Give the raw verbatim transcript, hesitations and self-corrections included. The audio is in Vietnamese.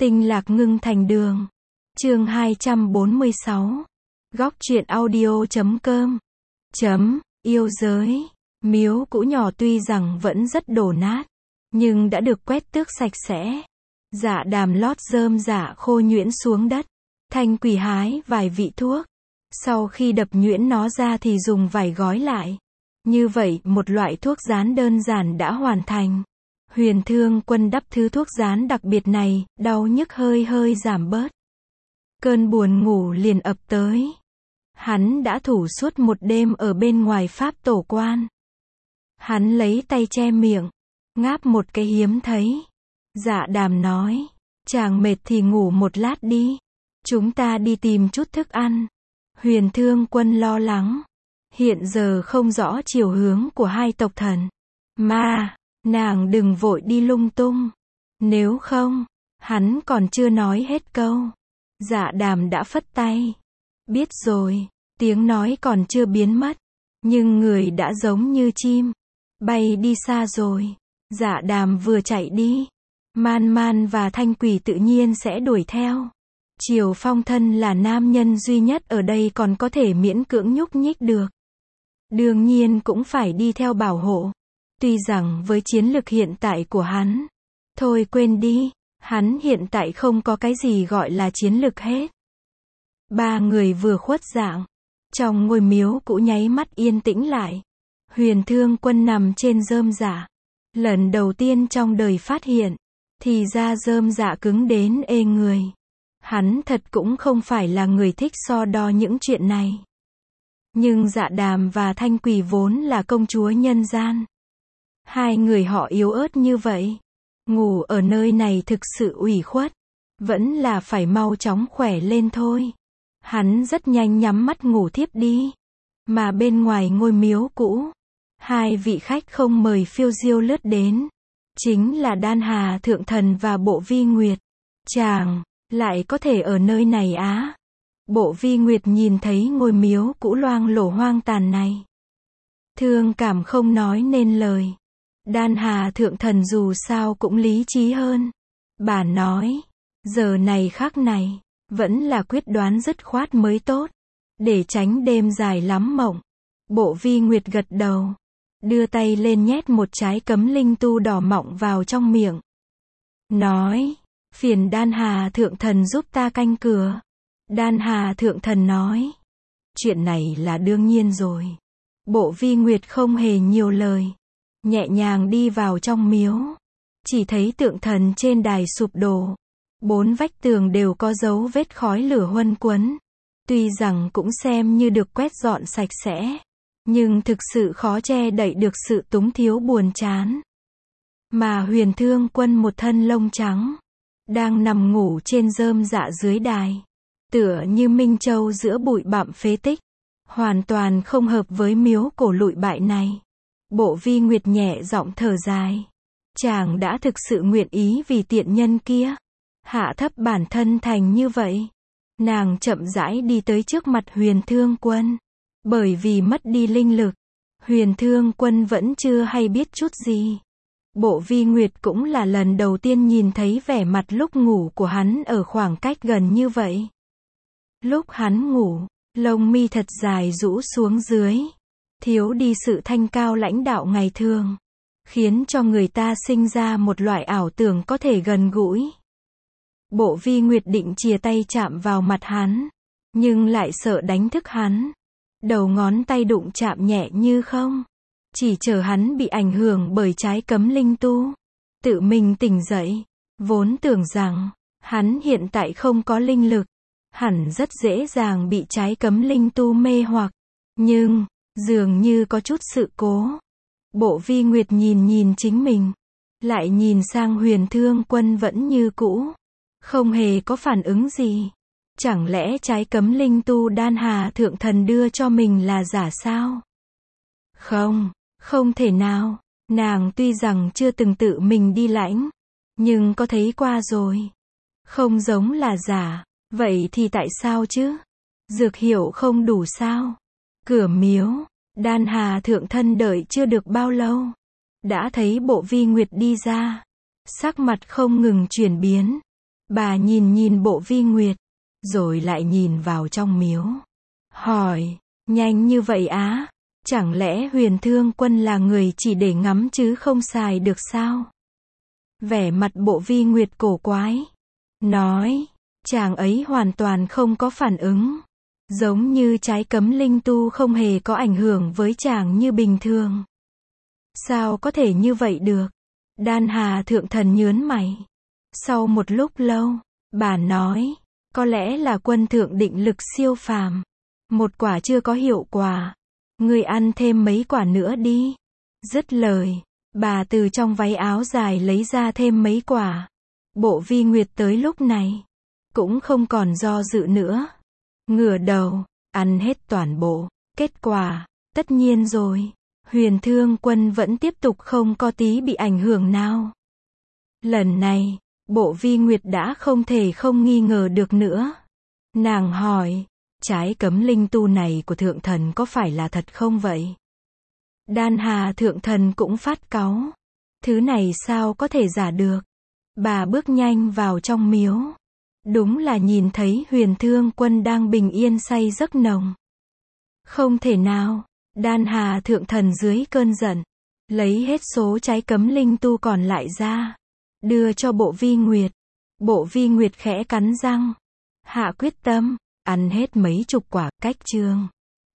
Tinh lạc ngưng thành đường. Chương hai trăm bốn mươi sáu. Góc truyện audio chấm com. Chấm, yêu giới. Miếu cũ nhỏ tuy rằng vẫn rất đổ nát, nhưng đã được quét tước sạch sẽ. Dạ đàm lót rơm dạ khô nhuyễn xuống đất. Thanh Quỳ hái vài vị thuốc. Sau khi đập nhuyễn nó ra thì dùng vải gói lại. Như vậy, một loại thuốc rán đơn giản đã hoàn thành. Huyền Thương Quân đắp thứ thuốc rán đặc biệt này, đau nhức hơi hơi giảm bớt. Cơn buồn ngủ liền ập tới. Hắn đã thủ suốt một đêm ở bên ngoài pháp tổ quan. Hắn lấy tay che miệng, ngáp một cái hiếm thấy. Dạ đàm nói, chàng mệt thì ngủ một lát đi. Chúng ta đi tìm chút thức ăn. Huyền Thương Quân lo lắng. Hiện giờ không rõ chiều hướng của hai tộc thần. Mà, nàng đừng vội đi lung tung. Nếu không, hắn còn chưa nói hết câu. Dạ đàm đã phất tay. Biết rồi, tiếng nói còn chưa biến mất. Nhưng người đã giống như chim. Bay đi xa rồi. Dạ đàm vừa chạy đi. Man Man và Thanh Quỳ tự nhiên sẽ đuổi theo. Triều Phong thân là nam nhân duy nhất ở đây còn có thể miễn cưỡng nhúc nhích được. Đương nhiên cũng phải đi theo bảo hộ. Tuy rằng với chiến lực hiện tại của hắn, thôi quên đi, hắn hiện tại không có cái gì gọi là chiến lực hết. Ba người vừa khuất dạng, trong ngôi miếu cũ nháy mắt yên tĩnh lại. Huyền Thương Quân nằm trên rơm dạ. Lần đầu tiên trong đời phát hiện, thì ra rơm dạ cứng đến ê người. Hắn thật cũng không phải là người thích so đo những chuyện này. Nhưng Dạ đàm và Thanh Quỳ vốn là công chúa nhân gian. Hai người họ yếu ớt như vậy. Ngủ ở nơi này thực sự ủy khuất. Vẫn là phải mau chóng khỏe lên thôi. Hắn rất nhanh nhắm mắt ngủ thiếp đi. Mà bên ngoài ngôi miếu cũ, hai vị khách không mời phiêu diêu lướt đến. Chính là Đan Hà Thượng Thần và Bộ Vi Nguyệt. Chàng lại có thể ở nơi này á? Bộ Vi Nguyệt nhìn thấy ngôi miếu cũ loang lổ hoang tàn này. Thương cảm không nói nên lời. Đan Hà Thượng Thần dù sao cũng lý trí hơn. Bà nói, giờ này khắc này, vẫn là quyết đoán dứt khoát mới tốt. Để tránh đêm dài lắm mộng. Bộ Vi Nguyệt gật đầu. Đưa tay lên nhét một trái cấm linh tu đỏ mọng vào trong miệng. Nói, phiền Đan Hà Thượng Thần giúp ta canh cửa. Đan Hà Thượng Thần nói, chuyện này là đương nhiên rồi. Bộ Vi Nguyệt không hề nhiều lời. Nhẹ nhàng đi vào trong miếu. Chỉ thấy tượng thần trên đài sụp đổ. Bốn vách tường đều có dấu vết khói lửa huân quấn. Tuy rằng cũng xem như được quét dọn sạch sẽ. Nhưng thực sự khó che đậy được sự túng thiếu buồn chán. Mà Huyền Thương Quân một thân lông trắng. Đang nằm ngủ trên rơm dạ dưới đài. Tựa như Minh Châu giữa bụi bặm phế tích. Hoàn toàn không hợp với miếu cổ lụi bại này. Bộ Vi Nguyệt nhẹ giọng thở dài. Chàng đã thực sự nguyện ý vì tiện nhân kia. Hạ thấp bản thân thành như vậy. Nàng chậm rãi đi tới trước mặt Huyền Thương Quân. Bởi vì mất đi linh lực, Huyền Thương Quân vẫn chưa hay biết chút gì. Bộ Vi Nguyệt cũng là lần đầu tiên nhìn thấy vẻ mặt lúc ngủ của hắn ở khoảng cách gần như vậy. Lúc hắn ngủ, lông mi thật dài rũ xuống dưới. Thiếu đi sự thanh cao lãnh đạo ngày thường. Khiến cho người ta sinh ra một loại ảo tưởng có thể gần gũi. Bộ Vi Nguyệt định chìa tay chạm vào mặt hắn. Nhưng lại sợ đánh thức hắn. Đầu ngón tay đụng chạm nhẹ như không. Chỉ chờ hắn bị ảnh hưởng bởi trái cấm linh tu. Tự mình tỉnh dậy. Vốn tưởng rằng, hắn hiện tại không có linh lực. Hẳn rất dễ dàng bị trái cấm linh tu mê hoặc. Nhưng, dường như có chút sự cố. Bộ Vi Nguyệt nhìn nhìn chính mình. Lại nhìn sang Huyền Thương Quân vẫn như cũ. Không hề có phản ứng gì. Chẳng lẽ trái cấm linh tu Đan Hà Thượng Thần đưa cho mình là giả sao? Không, không thể nào. Nàng tuy rằng chưa từng tự mình đi lãnh, nhưng có thấy qua rồi. Không giống là giả. Vậy thì tại sao chứ? Dược hiệu không đủ sao? Cửa miếu, Đan Hà Thượng Thân đợi chưa được bao lâu. Đã thấy Bộ Vi Nguyệt đi ra. Sắc mặt không ngừng chuyển biến. Bà nhìn nhìn Bộ Vi Nguyệt, rồi lại nhìn vào trong miếu. Hỏi, nhanh như vậy á? Chẳng lẽ Huyền Thương Quân là người chỉ để ngắm chứ không xài được sao? Vẻ mặt Bộ Vi Nguyệt cổ quái. Nói, chàng ấy hoàn toàn không có phản ứng. Giống như trái cấm linh tu không hề có ảnh hưởng với chàng như bình thường. Sao có thể như vậy được? Đan Hà Thượng Thần nhớn mày. Sau một lúc lâu, bà nói, có lẽ là quân thượng định lực siêu phàm. Một quả chưa có hiệu quả. Ngươi ăn thêm mấy quả nữa đi. Dứt lời, bà từ trong váy áo dài lấy ra thêm mấy quả. Bộ Vi Nguyệt tới lúc này, cũng không còn do dự nữa. Ngửa đầu, ăn hết toàn bộ. Kết quả, tất nhiên rồi. Huyền Thương Quân vẫn tiếp tục không có tí bị ảnh hưởng nào. Lần này, Bộ Vi Nguyệt đã không thể không nghi ngờ được nữa. Nàng hỏi, trái cấm linh tu này của Thượng Thần có phải là thật không vậy? Đan Hà Thượng Thần cũng phát cáu. Thứ này sao có thể giả được? Bà bước nhanh vào trong miếu. Đúng là nhìn thấy Huyền Thương Quân đang bình yên say giấc nồng. Không thể nào. Đan Hà Thượng Thần dưới cơn giận, lấy hết số trái cấm linh tu còn lại ra, đưa cho Bộ Vi Nguyệt. Bộ Vi Nguyệt khẽ cắn răng, hạ quyết tâm, ăn hết mấy chục quả. Cách chương